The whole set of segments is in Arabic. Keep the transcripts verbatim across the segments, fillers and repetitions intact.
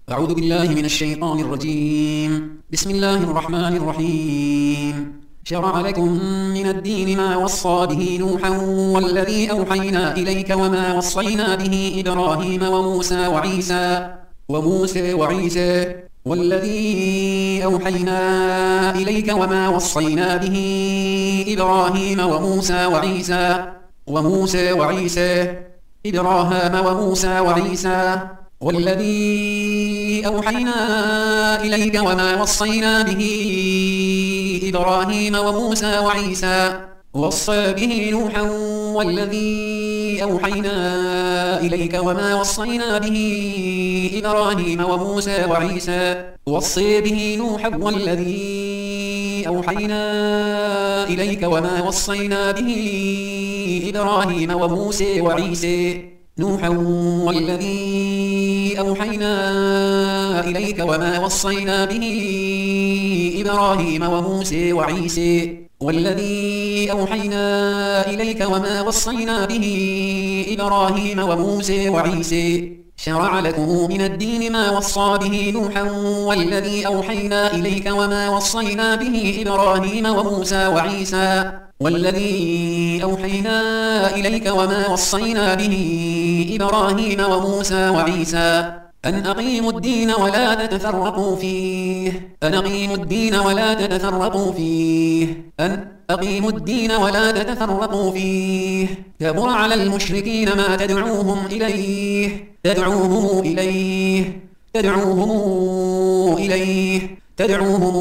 أعوذ بالله من الشيطان الرجيم. بسم الله الرحمن الرحيم. شرع لكم من الدين ما وصى به نوحا والذي أوحينا إليك وما وصينا به إبراهيم وموسى وعيسى وموسى وعيسى والذي أوحينا إليك وما وصينا به إبراهيم وموسى وعيسى وموسى وعيسى إبراهيم وموسى وعيسى والذي أوحينا إليك وما وصينا به إبراهيم وموسى وعيسى وصى به نوحا والذي أوحينا إليك وما وصينا به إبراهيم وموسى وعيسى وصى به نوحا والذي أوحينا إليك وما وصينا به إبراهيم وموسى وعيسى نوحا والذي أوحينا إليك وما وصينا به إبراهيم وموسى وعيسى والذي أوحينا إليك وما وصينا به إبراهيم وموسى وعيسى شرع لكم من الدين ما وصى به نوحا والذي أوحينا إليك وما وصينا به إبراهيم وموسى وعيسى والذي أوحينا إليك وما وصينا به إبراهيم وموسى وعيسى أن أقيموا الدين ولا تتفرقوا فيه أن أقيموا الدين ولا تتفرقوا فيه أن أقيموا الدين ولا تتفرقوا فيه كبر على المشركين ما تدعوهم إليه تدعوهم إليه تدعوهم إليه تدعوهم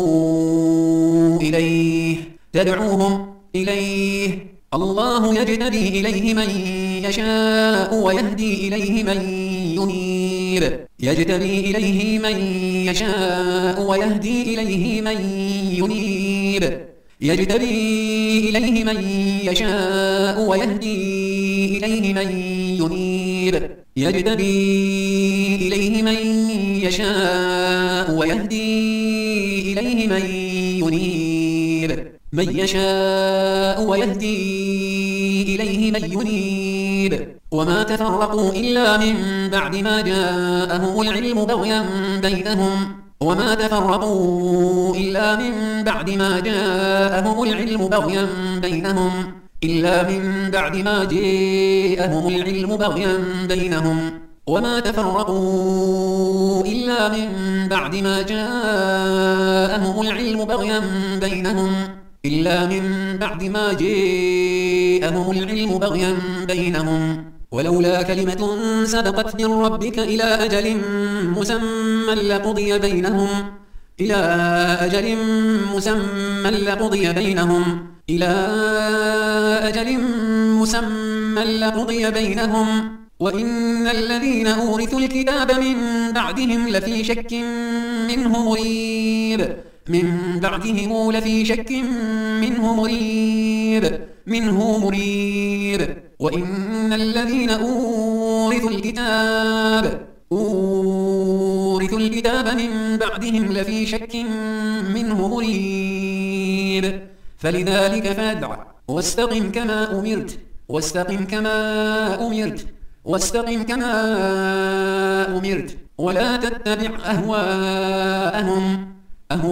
إليه تدعوهم إليه الله يجتبي إليه من يشاء ويهدي إليه من ينيب يجتبي إليه من يشاء ويهدي إليه من ينيب يجتبي إليه من يشاء ويهدي إليه من ينيب يجتبي إليه من يشاء ويهدي إليه من ينيب من يشاء ويهدي إليه من ينيب وما تفرقوا إلا من بعد ما جاءهم العلم بغيا بينهم وما تفرقوا إلا من بعد ما جاءهم العلم بغيا بينهم إلا من بعد ما جاءهم العلم بغيا بينهم وما تفرقوا إلا من بعد ما جاءهم العلم بغيا بينهم إلا من بعد ما جاءهم العلم بغيا بينهم ولولا كلمة سبقت من ربك إلى أجل مسمى لقضي بينهم إلى أجل مسمى لقضي بينهم إلى أجل مسمى لقضي بينهم وإن الذين أورثوا الكتاب من بعدهم لفي شك منه مريب من بعدهم لفي شك منه مريب منه مريب وإن الذين أورثوا الكتاب أورثوا الكتاب من بعدهم لفي شك منه مريب فلذلك فادع واستقم كما أمرت واستقم كما أمرت واستقم كما أمرت ولا تتبع أهواءهم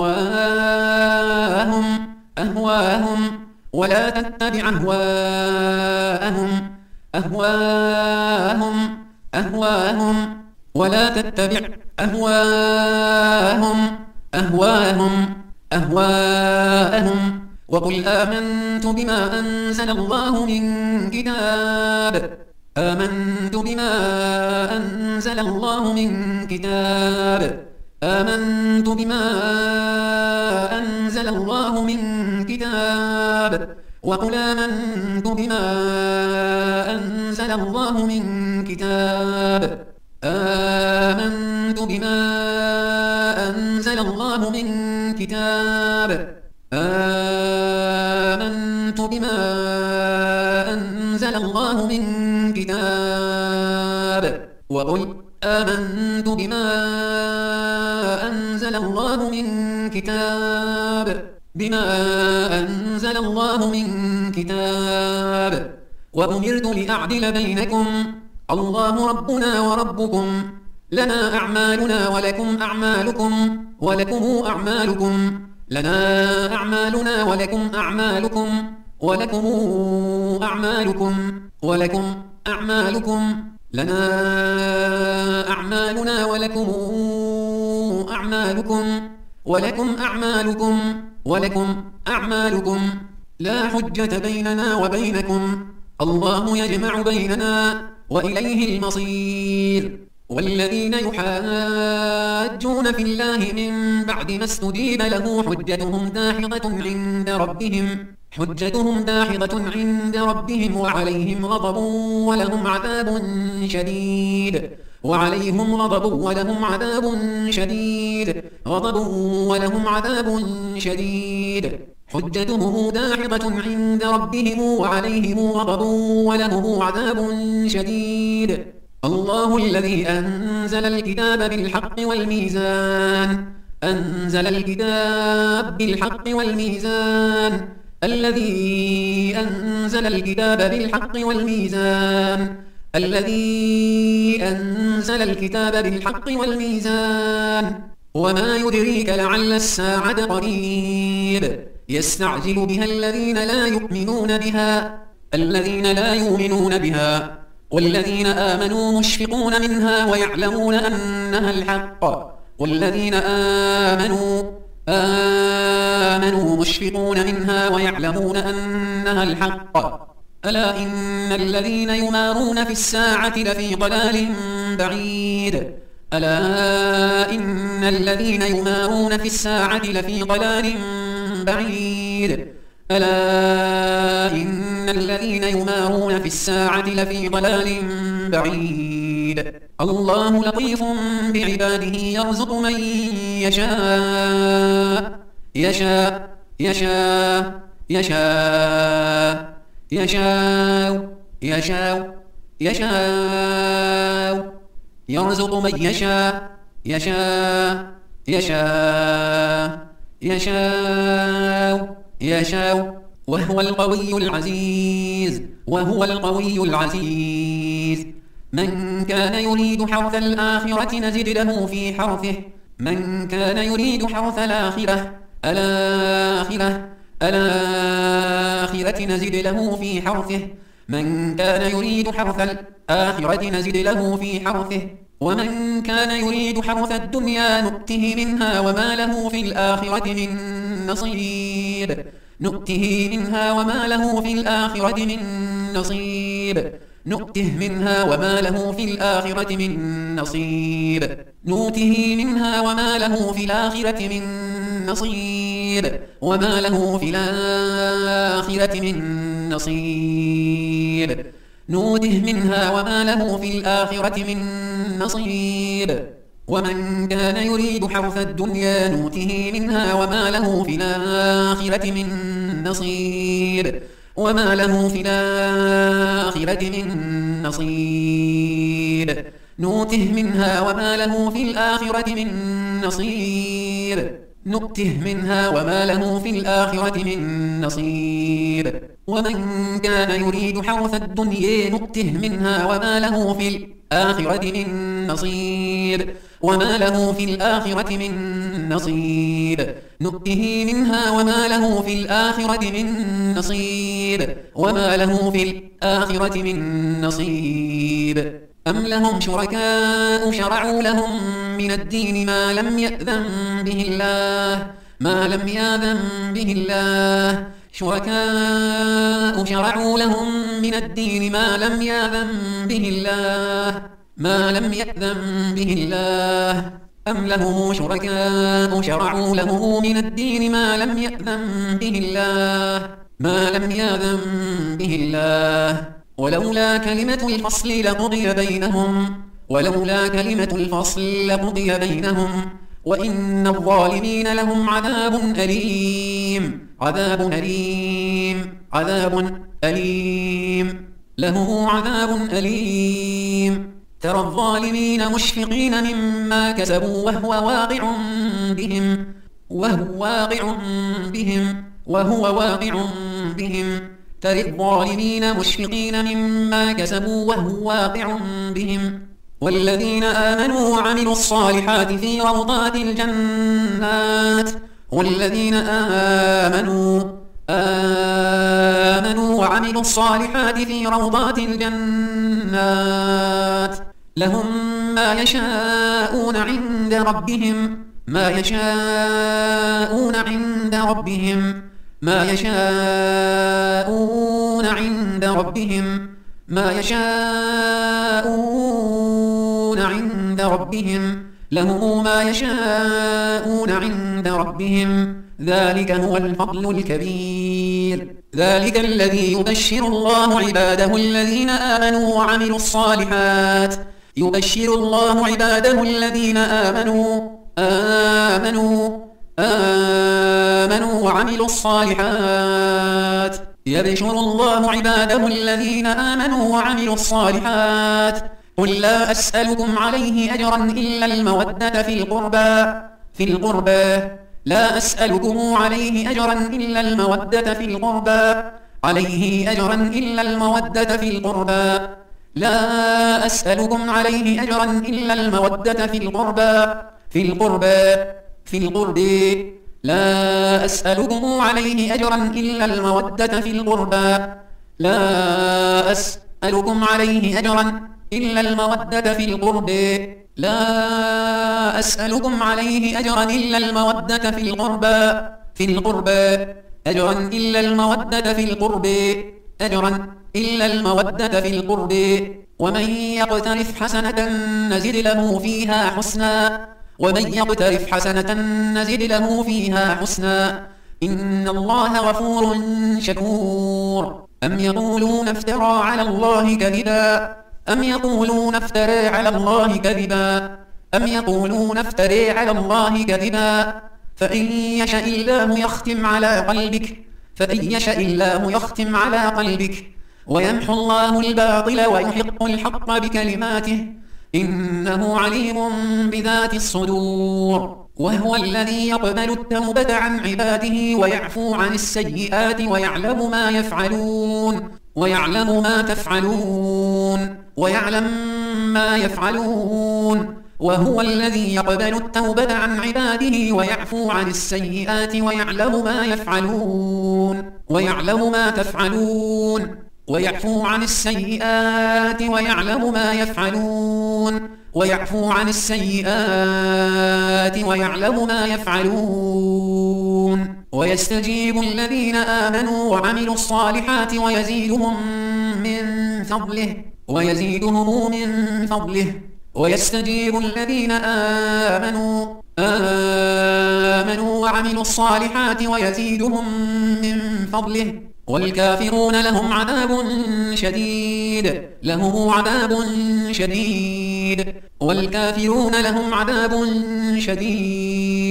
أهواءهم أهواءهم ولا تتبع أهواءهم أهواءهم أهواءهم ولا تتبع أهواءهم أهواءهم أهواءهم وقل آمنت بما أنزل الله من كتاب آمنت بما أنزل الله من كتاب آمنت بما أنزل الله من كتاب وقل آمنت بما أنزل الله من كتاب آمنت بما أنزل الله من كتاب آمنت بما أنزل الله من كتاب وقل آمنت بما أنزل الله من كتاب بما أنزل الله من كتاب وأمرت لأعدل بينكم الله ربنا وربكم لنا أعمالنا ولكم أعمالكم ولكم أعمالكم لنا أعمالنا ولكم أعمالكم ولكم أعمالكم ولكم أعمالكم لنا أعمالنا ولكم أعمالكم ولكم أعمالكم ولكم أعمالكم لا حجة بيننا وبينكم الله يجمع بيننا وإليه المصير والذين يحاجون في الله من بعد ما استجيب له حجتهم داحضة عند ربهم حجتهم داحضة عند ربهم وعليهم غضب ولهم عذاب شديد وعليهم غضب ولهم عذاب شديد غضب ولهم عذاب شديد حجتهم داحضة عند ربهم وعليهم غضب ولهم عذاب شديد الله الذي أنزل الكتاب بالحق والميزان أنزل الكتاب بالحق والميزان الذي أنزل الكتاب بالحق والميزان الذي أنزل الكتاب بالحق والميزان وما يدريك لعل الساعة قريب يستعجل بها الذين لا يؤمنون بها الذين لا يؤمنون بها والذين آمنوا مشفقون منها ويعلمون أنها الحق والذين آمنوا آمنوا مشفقون منها ويعلمون أنها الحق ألا إن الذين يمارون في الساعة لفي ضلال بعيد ألا إن الذين يمارون في الساعة لفي ضلال بعيد ألا إن الذين يمارون في الساعة لفي ضلال بعيد الله لطيف بعباده يرزق من يشاء يشاء يشاء يشاء يشاء يشاء يشاء يرزق من يشاء يشاء يشاء يشاء يشاء وهو القوي العزيز وهو القوي العزيز من كان يريد حرث الآخرة نزد له في حرثه من كان يريد حرث الآخرة الآخرة الآخرة نزد له في حرثه من كان يريد حرث الآخرة نزد له في حرثه ومن كان يريد حرث الدنيا نؤته منها وما له في الآخرة من نصيب نؤته منها وما له في الآخرة من نصيب نؤته منها وما له في الآخرة من نصيب نؤته منها وما له في الآخرة من نصيب وما له في الآخرة من نصيب نؤته منها وما له في الآخرة من نصيب ومن كان يريد حرث الدنيا نؤته منها وما له في الآخرة من نصيب وما له في الآخرة من نصيب نؤته منها وما له في الآخرة من نصيب نؤته منها وما له في الآخرة من نصيب ومن كان يريد حرث الدنيا نؤته منها وما له في الآخرة من نصيب وما له في الآخرة من نصيب نؤته منها وما له في الآخرة من نصيب وما له في الآخرة من نصيب أم لهم شركاء شرعوا لهم من الدين ما لم يأذن به الله ما لم يأذن به الله شركاء شرعوا لهم من الدين ما لم يأذن به الله ما لم يأذن به الله أم لهم شركاء شرعوا له من الدين ما لم يأذن به الله ما لم يأذن به الله ولولا كلمة الفصل لقضي بينهم ولولا كلمة الفصل لقضي بينهم وإن الظالمين لهم عذاب أليم عذاب أليم عذاب أليم له عذاب أليم ترى الظالمين مشفقين مما كسبوا وهو واقع بهم وهو واقع بهم وهو واقع بهم ترى الظالمين مشفقين مما كسبوا وهو واقع بهم والذين آمنوا وعملوا الصالحات في روضات الجنات والذين آمنوا آمنوا وعملوا الصالحات في روضات الجنات لهم ما يشاءون عند ربهم ما يشاءون عند ربهم ما يشاءون عند ربهم ما يشاءون عند ربهم لهم ما يشاءون عند ربهم ذلك هو الفضل الكبير ذلك الذي يبشر الله عباده الذين آمنوا وعملوا الصالحات يبشر الله عباده الذين آمنوا آمنوا آمنوا وعملوا الصالحات يبشر الله عباده الذين آمنوا وعملوا الصالحات قل لا أسألكم عليه أجرا إلا المودة في القربى في القربى لا أسألكم عليه أجرا إلا المودة في القربى عليه أجرا إلا المودة في القربى لا أسألكم عليه أجرا إلا المودة في القربى في القربى في القرب لا أسألكم عليه أجرا إلا المودة في القربى لا أسألكم عليه أجرا إلا المودة في القرب لا أسألكم عليه أجرا إلا المودة في القربى في القربى أجرا إلا المودة في القرب أجرا إلا المودة في القرب ومن يقترف حسنة نزد له فيها حسنا ومن يقترف حسنة نزد له فيها حسنا إن الله غفور شكور أم يقولون افترى على الله كذبا أم يقولون افترى على الله كذبا أم يقولون افترى على الله كذبا فإن يشاء الله يختم على قلبك فإن يشاء الله يختم على قلبك ويمحو الله الباطل ويحق الحق بكلماته إنه عليم بذات الصدور وهو الذي يقبل التوبة عن عباده ويعفو عن السيئات ويعلم ما يفعلون ويعلم ما تفعلون ويعلم ما يفعلون وهو الذي يقبل التوبة عن عباده ويعفو عن السيئات ويعلم ما يفعلون ويعلم ما تفعلون ويعفو عن السيئات ويعلم ما يفعلون ويعفو عن السيئات ويعلم ما يفعلون ويستجيب الذين آمنوا وعملوا الصالحات ويزيدهم من فضله ويزيدهم من فضله ويستجيب الذين آمنوا آمنوا وعملوا الصالحات ويزيدهم من فضله والكافرون لهم عذاب شديد لهم عذاب شديد والكافرون لهم عذاب شديد